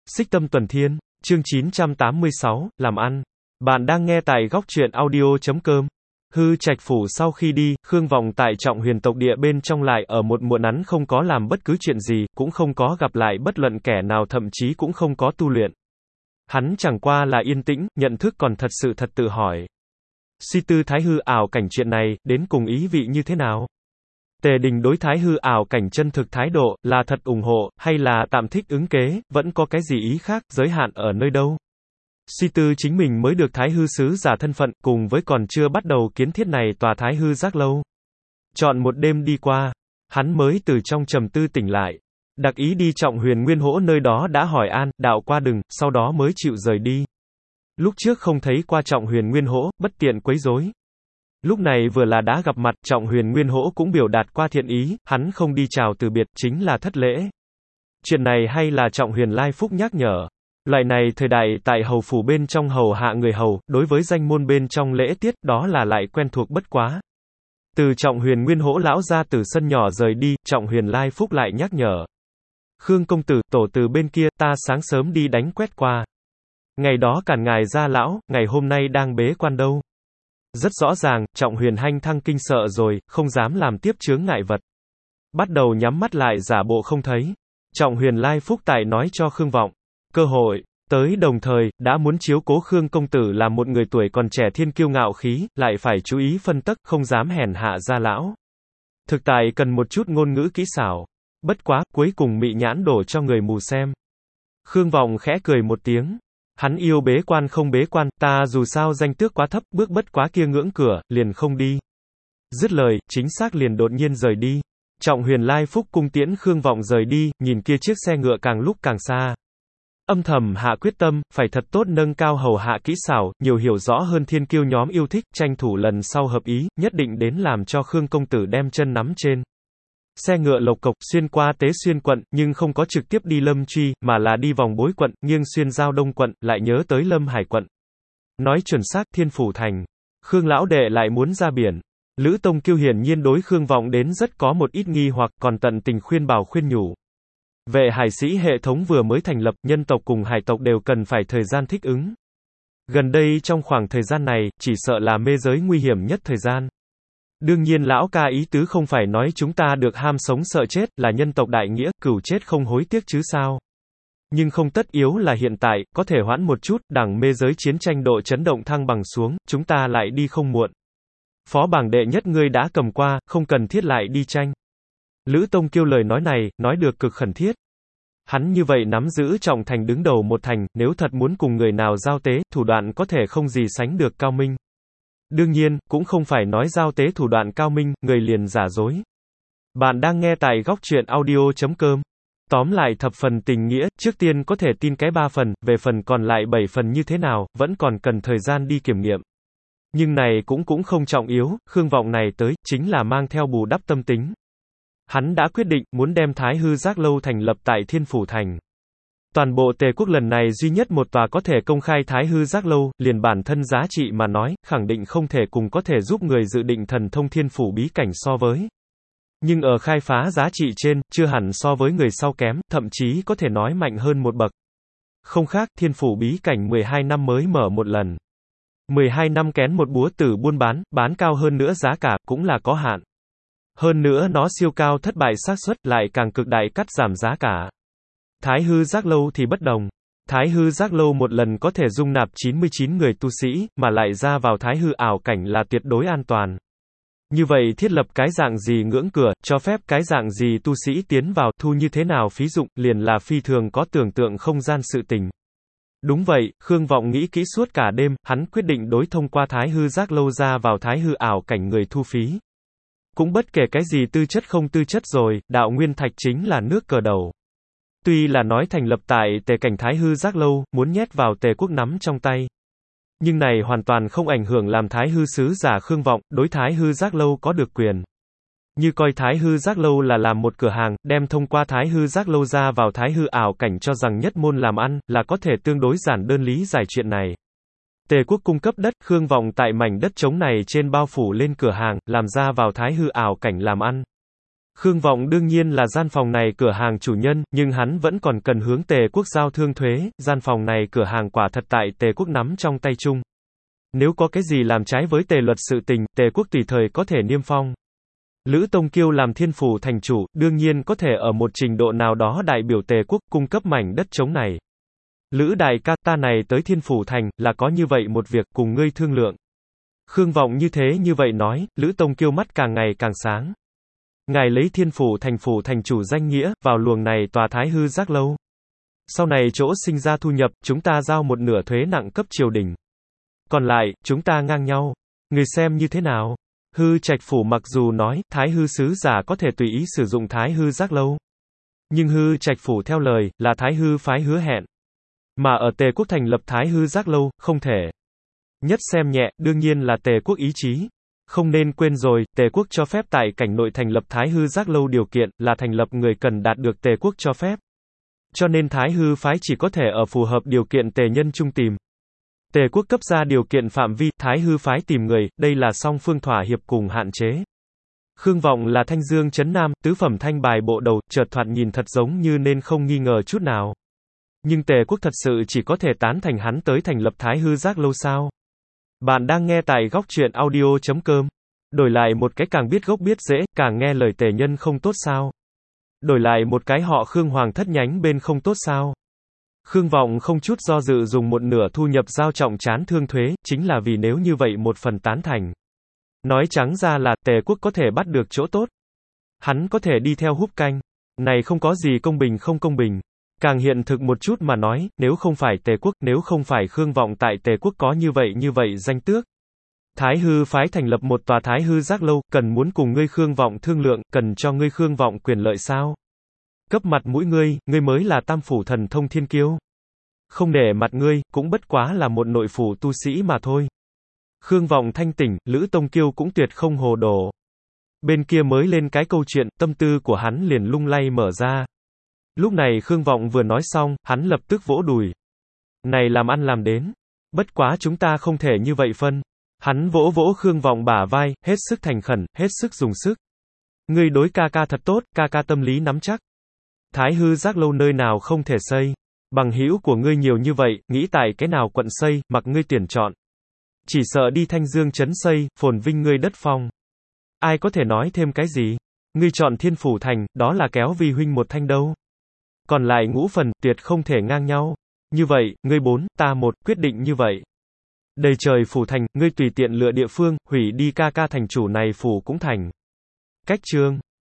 Xích Tâm Tuần Thiên, chương 986, làm ăn. Bạn đang nghe tại góc truyện audio.com. Hư Trạch Phủ sau khi đi, Khương Vọng tại Trọng Huyền tộc địa bên trong lại ở một muộn nắn không có làm bất cứ chuyện gì, cũng không có gặp lại bất luận kẻ nào, thậm chí cũng không có tu luyện. Hắn chẳng qua là yên tĩnh, nhận thức còn thật sự thật tự hỏi. Suy tư thái hư ảo cảnh chuyện này, đến cùng ý vị như thế nào? Tề Đình đối thái hư ảo cảnh chân thực thái độ, là thật ủng hộ, hay là tạm thích ứng kế, vẫn có cái gì ý khác, giới hạn ở nơi đâu? Suy tư chính mình mới được thái hư sứ giả thân phận, cùng với còn chưa bắt đầu kiến thiết này tòa thái hư giác lâu. Chọn một đêm đi qua, hắn mới từ trong trầm tư tỉnh lại. Đặc ý đi Trọng Huyền Nguyên Hỗ nơi đó đã hỏi an, đạo qua đừng, sau đó mới chịu rời đi. Lúc trước không thấy qua Trọng Huyền Nguyên Hỗ, bất tiện quấy rối. Lúc này vừa là đã gặp mặt, Trọng Huyền Nguyên Hỗ cũng biểu đạt qua thiện ý, hắn không đi chào từ biệt, chính là thất lễ. Chuyện này hay là Trọng Huyền Lai Phúc nhắc nhở. Loại này thời đại tại hầu phủ bên trong hầu hạ người hầu, đối với danh môn bên trong lễ tiết, đó là lại quen thuộc bất quá. Từ Trọng Huyền Nguyên Hỗ lão ra từ sân nhỏ rời đi, Trọng Huyền Lai Phúc lại nhắc nhở. Khương công tử, tổ từ bên kia, ta sáng sớm đi đánh quét qua. Ngày đó cản ngài ra lão, ngày hôm nay đang bế quan đâu. Rất rõ ràng, Trọng Huyền hanh thăng kinh sợ rồi, không dám làm tiếp chướng ngại vật. Bắt đầu nhắm mắt lại giả bộ không thấy. Trọng Huyền Lai Phúc tại nói cho Khương Vọng. Cơ hội, tới đồng thời, đã muốn chiếu cố Khương công tử là một người tuổi còn trẻ thiên kiêu ngạo khí, lại phải chú ý phân tắc, không dám hèn hạ gia lão. Thực tại cần một chút ngôn ngữ kỹ xảo. Bất quá, cuối cùng mị nhãn đổ cho người mù xem. Khương Vọng khẽ cười một tiếng. Hắn yêu bế quan không bế quan, ta dù sao danh tước quá thấp, bước bất quá kia ngưỡng cửa, liền không đi. Dứt lời, chính xác liền đột nhiên rời đi. Trọng Huyền Lai Phúc cung tiễn Khương Vọng rời đi, nhìn kia chiếc xe ngựa càng lúc càng xa. Âm thầm hạ quyết tâm, phải thật tốt nâng cao hầu hạ kỹ xảo, nhiều hiểu rõ hơn thiên kiêu nhóm yêu thích, tranh thủ lần sau hợp ý, nhất định đến làm cho Khương công tử đem chân nắm trên. Xe ngựa lộc cộc xuyên qua Tế Xuyên quận, nhưng không có trực tiếp đi Lâm Truy, mà là đi vòng Bối quận, nghiêng xuyên Giao Đông quận, lại nhớ tới Lâm Hải quận. Nói chuẩn xác, Thiên Phủ thành. Khương lão đệ lại muốn ra biển. Lữ Tông Kiêu hiển nhiên đối Khương Vọng đến rất có một ít nghi hoặc, còn tận tình khuyên bảo khuyên nhủ. Vệ hải sĩ hệ thống vừa mới thành lập, nhân tộc cùng hải tộc đều cần phải thời gian thích ứng. Gần đây trong khoảng thời gian này, chỉ sợ là mê giới nguy hiểm nhất thời gian. Đương nhiên lão ca ý tứ không phải nói chúng ta được ham sống sợ chết, là nhân tộc đại nghĩa, cửu chết không hối tiếc chứ sao. Nhưng không tất yếu là hiện tại, có thể hoãn một chút, đằng mê giới chiến tranh độ chấn động thăng bằng xuống, chúng ta lại đi không muộn. Phó bảng đệ nhất ngươi đã cầm qua, không cần thiết lại đi tranh. Lữ Tông Kiêu lời nói này, nói được cực khẩn thiết. Hắn như vậy nắm giữ Trọng thành đứng đầu một thành, nếu thật muốn cùng người nào giao tế, thủ đoạn có thể không gì sánh được cao minh. Đương nhiên, cũng không phải nói giao tế thủ đoạn cao minh, người liền giả dối. Bạn đang nghe tại góc truyện audio.com. Tóm lại thập phần tình nghĩa, trước tiên có thể tin cái 3 phần, về phần còn lại 7 phần như thế nào, vẫn còn cần thời gian đi kiểm nghiệm. Nhưng này cũng không trọng yếu, Khương Vọng này tới, chính là mang theo bù đắp tâm tính. Hắn đã quyết định, muốn đem Thái hư giác lâu thành lập tại Thiên Phủ thành. Toàn bộ Tề quốc lần này duy nhất một tòa có thể công khai Thái hư giác lâu, liền bản thân giá trị mà nói, khẳng định không thể cùng có thể giúp người dự định thần thông Thiên Phủ bí cảnh so với. Nhưng ở khai phá giá trị trên, chưa hẳn so với người sau kém, thậm chí có thể nói mạnh hơn một bậc. Không khác, Thiên Phủ bí cảnh 12 năm mới mở một lần. 12 năm kén một búa tử buôn bán cao hơn nữa giá cả, cũng là có hạn. Hơn nữa nó siêu cao thất bại xác suất, lại càng cực đại cắt giảm giá cả. Thái hư giác lâu thì bất đồng. Thái hư giác lâu một lần có thể dung nạp 99 người tu sĩ, mà lại ra vào thái hư ảo cảnh là tuyệt đối an toàn. Như vậy thiết lập cái dạng gì ngưỡng cửa, cho phép cái dạng gì tu sĩ tiến vào, thu như thế nào phí dụng, liền là phi thường có tưởng tượng không gian sự tình. Đúng vậy, Khương Vọng nghĩ kỹ suốt cả đêm, hắn quyết định đối thông qua thái hư giác lâu ra vào thái hư ảo cảnh người thu phí. Cũng bất kể cái gì tư chất không tư chất rồi, đạo nguyên thạch chính là nước cờ đầu. Tuy là nói thành lập tại Tề cảnh Thái hư giác lâu, muốn nhét vào Tề quốc nắm trong tay. Nhưng này hoàn toàn không ảnh hưởng làm Thái hư sứ giả Khương Vọng, đối Thái hư giác lâu có được quyền. Như coi Thái hư giác lâu là làm một cửa hàng, đem thông qua Thái hư giác lâu ra vào Thái hư ảo cảnh cho rằng nhất môn làm ăn, là có thể tương đối giản đơn lý giải chuyện này. Tề quốc cung cấp đất, Khương Vọng tại mảnh đất trống này trên bao phủ lên cửa hàng, làm ra vào Thái hư ảo cảnh làm ăn. Khương Vọng đương nhiên là gian phòng này cửa hàng chủ nhân, nhưng hắn vẫn còn cần hướng Tề quốc giao thương thuế, gian phòng này cửa hàng quả thật tại Tề quốc nắm trong tay chung. Nếu có cái gì làm trái với Tề luật sự tình, Tề quốc tùy thời có thể niêm phong. Lữ Tông Kiêu làm Thiên Phủ thành chủ, đương nhiên có thể ở một trình độ nào đó đại biểu Tề quốc, cung cấp mảnh đất trống này. Lữ đại ca, ta này tới Thiên Phủ thành, là có như vậy một việc, cùng ngươi thương lượng. Khương Vọng như vậy nói, Lữ Tông Kiêu mắt càng ngày càng sáng. Ngài lấy Thiên Phủ thành chủ danh nghĩa, vào luồng này tòa Thái Hư Giác Lâu. Sau này chỗ sinh ra thu nhập, chúng ta giao một nửa thuế nặng cấp triều đình. Còn lại, chúng ta ngang nhau. Người xem như thế nào? Hư Trạch Phủ mặc dù nói, Thái Hư sứ giả có thể tùy ý sử dụng Thái Hư Giác Lâu. Nhưng Hư Trạch Phủ theo lời, là Thái Hư phái hứa hẹn. Mà ở Tề quốc thành lập Thái Hư Giác Lâu, không thể. Nhất xem nhẹ, đương nhiên là Tề quốc ý chí. Không nên quên rồi, Tề quốc cho phép tại cảnh nội thành lập Thái Hư Giác Lâu điều kiện, là thành lập người cần đạt được Tề quốc cho phép. Cho nên Thái Hư phái chỉ có thể ở phù hợp điều kiện Tề nhân trung tìm. Tề quốc cấp ra điều kiện phạm vi, Thái Hư phái tìm người, đây là song phương thỏa hiệp cùng hạn chế. Khương Vọng là Thanh Dương trấn Nam, tứ phẩm thanh bài bộ đầu, chợt thoạt nhìn thật giống như nên không nghi ngờ chút nào. Nhưng Tề quốc thật sự chỉ có thể tán thành hắn tới thành lập Thái Hư Giác Lâu sao? Bạn đang nghe tại góc truyện audio.com. Đổi lại một cái càng biết gốc biết rễ, càng nghe lời Tề nhân không tốt sao? Đổi lại một cái họ Khương Hoàng thất nhánh bên không tốt sao? Khương Vọng không chút do dự dùng một nửa thu nhập giao trọng trán thương thuế, chính là vì nếu như vậy một phần tán thành. Nói trắng ra là, Tề quốc có thể bắt được chỗ tốt. Hắn có thể đi theo húp canh. Này không có gì công bình không công bình. Càng hiện thực một chút mà nói, nếu không phải Tề quốc, nếu không phải Khương Vọng tại Tề quốc có như vậy danh tước. Thái Hư phái thành lập một tòa Thái Hư Giác Lâu, cần muốn cùng ngươi Khương Vọng thương lượng, cần cho ngươi Khương Vọng quyền lợi sao? Cấp mặt mũi ngươi mới là tam phủ thần thông thiên kiêu. Không để mặt ngươi, cũng bất quá là một nội phủ tu sĩ mà thôi. Khương Vọng thanh tỉnh, Lữ Tông Kiêu cũng tuyệt không hồ đồ. Bên kia mới lên cái câu chuyện, tâm tư của hắn liền lung lay mở ra. Lúc này Khương Vọng vừa nói xong, hắn lập tức vỗ đùi. Này làm ăn làm đến. Bất quá chúng ta không thể như vậy phân. Hắn vỗ vỗ Khương Vọng bả vai, hết sức thành khẩn, hết sức dùng sức. Ngươi đối ca ca thật tốt, ca ca tâm lý nắm chắc. Thái Hư Giác Lâu nơi nào không thể xây. Bằng hữu của ngươi nhiều như vậy, nghĩ tại cái nào quận xây, mặc ngươi tuyển chọn. Chỉ sợ đi Thanh Dương trấn xây, phồn vinh ngươi đất phong. Ai có thể nói thêm cái gì? Ngươi chọn Thiên Phủ thành, đó là kéo vi huynh một thanh đâu. Còn lại ngũ phần, tuyệt không thể ngang nhau. Như vậy, ngươi 4, ta 1, quyết định như vậy. Đầy trời phủ thành, ngươi tùy tiện lựa địa phương, hủy đi ca ca thành chủ này phủ cũng thành. Cách chương